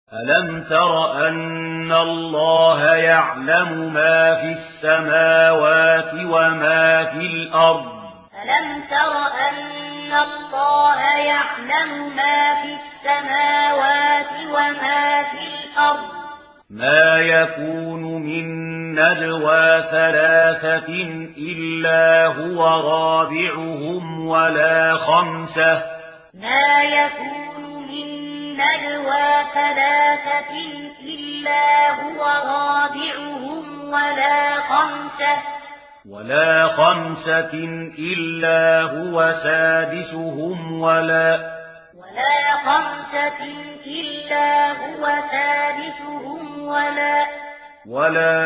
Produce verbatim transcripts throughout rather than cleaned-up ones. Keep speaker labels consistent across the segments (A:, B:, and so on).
A: ألم تر أن الله يعلم ما في السماوات وما في الأرض
B: ألم تر أن الله يعلم ما في السماوات وما في الأرض
A: ما يكون من نجوى ثلاثة إلا هو رابعهم ولا خمسة
B: ما يكون من نجوى ثلاثة إلا هو رابعهم ولا خمسة
A: ولا خمسة إلا هو سادسهم ولا
B: ولا خمسة إلا هو سادسهم ولا
A: ولا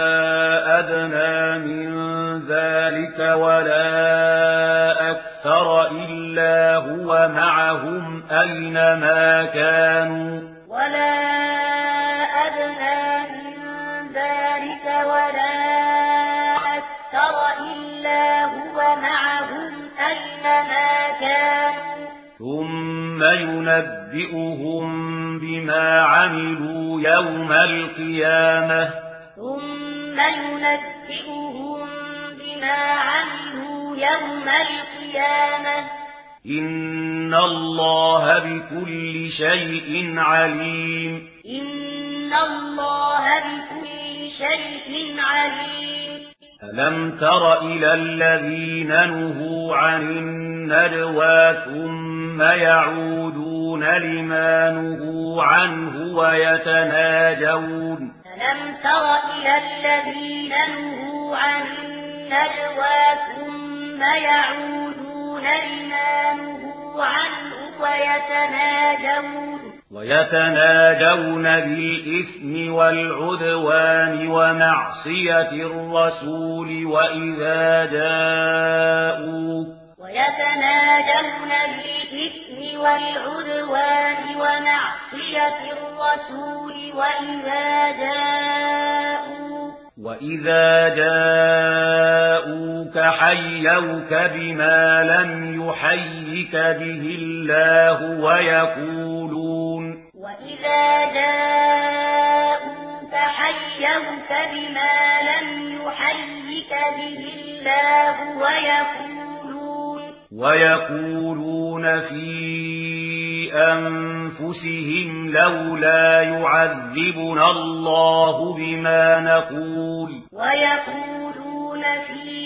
A: أدنى من ذلك ولا أكثر إلا هو معهم أينما كانوا
B: ولا أدنى من ذلك ولا أكثر إلا هو معهم أينما كانوا
A: ثم ينبئهم بما عملوا يوم القيامة
B: ثم ينبئهم بما عملوا يوم القيامة
A: إن الله بكل شيء عليم
B: إن الله بكل شيء عليم
A: ألم تر إلى الذين نهوا عن النجوى ثم يعودون لما نهوا عنه ويتناجون
B: ألم تر إلى الذين نهوا عن النجوى ثم يعودون لما نهوا عنه ويتناجون
A: ويتناجون بالإثم والعدوان ومعصية الرسول وإذا جاءوك
B: ويتناجون بالإثم والعدوان ومعصية الرسول وإذا جاءوك
A: وإذا جاءوك حيوك بما لم يحيك به الله ويقولون
B: وإذا جاءوك حيوك بما لم يحيك به الله ويقولون
A: ويقولون في أنفسهم لولا يعذبنا الله بما نقول
B: ويقولون في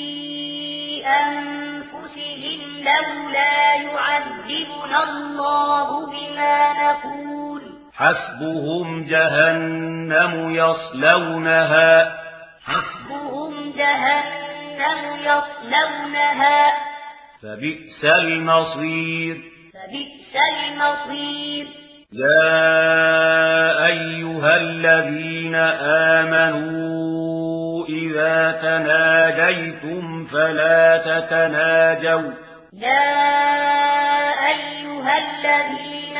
B: أنفسهم لولا يعذبنا الله بما نقول
A: حسبهم جهنم يصلونها
B: حسبهم جهنم يصلونها
A: فبئس المصير
B: فبئس المصير
A: يا أيها الذين آمنوا إذا تناجيتم فلا تتناجوا
B: يا أيها الذين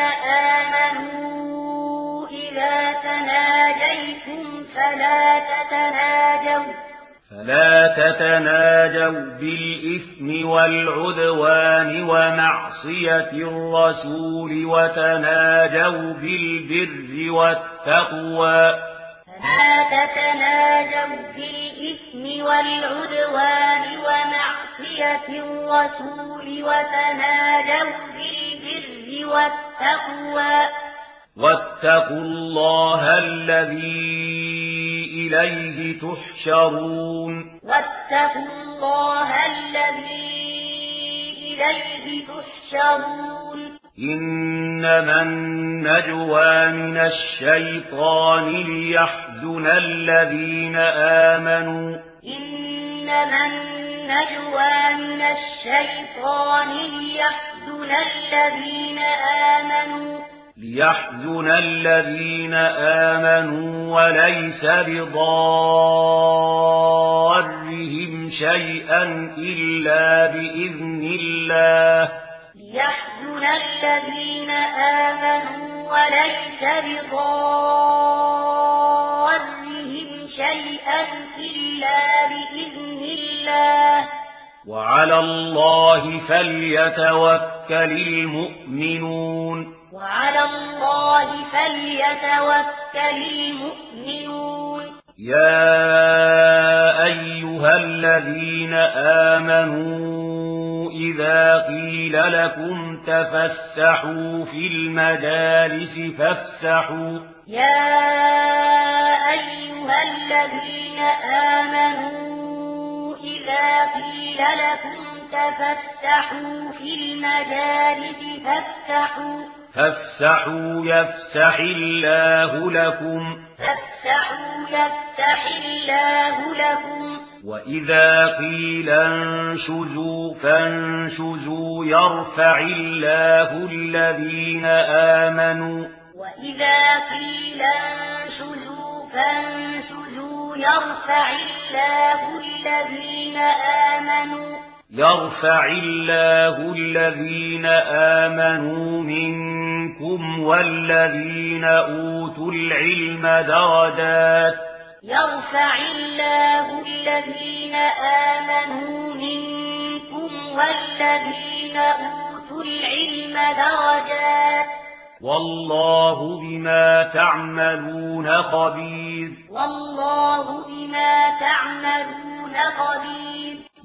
B: آمنوا إذا تناجيتم فلا تتناجوا
A: فلا تتناجوا بالإثم والعدوان ومعصية الرسول وتناجوا بالبر والتقوى
B: فلا تتناجوا بالإثم والعدوان ومعصية الرسول وتناجوا بالبر والتقوى
A: واتقوا الله الذي إليه تحشرون
B: واتقوا الله الذي إليه تحشرون
A: إنما النجوى من الشيطان ليحزن الذين آمنوا
B: إنما النجوى من الشيطان ليحزن الذين آمنوا
A: ليحزن الذين آمنوا وليس بضارهم شيئا إلا بإذن الله
B: ليحزن الذين آمنوا وليس بضارهم شيئا إلا بإذن الله
A: وعلى الله فليتوكل المؤمنون
B: وعلى الله فليتوكل المؤمنون
A: يا أيها الذين آمنوا إذا قيل لكم تفسحوا في المجالس فافسحوا
B: يا أيها الذين آمنوا إذا قيل لكم تفسحوا في المجالس فافسحوا
A: فافسحوا يفسح الله لكم
B: فافسحوا يفسح الله لكم
A: وإذا قيل انشزوا فانشزوا يرفع الله الذين آمنوا
B: وإذا قيل انشزوا فانشزوا يرفع الله الذين آمنوا
A: يرفع الله الذين آمنوا منكم والذين أوتوا العلم درجات
B: يرفع الله الذين آمنوا منكم والذين أوتوا العلم درجات
A: والله بما تعملون خبير
B: والله بما تعملون خبير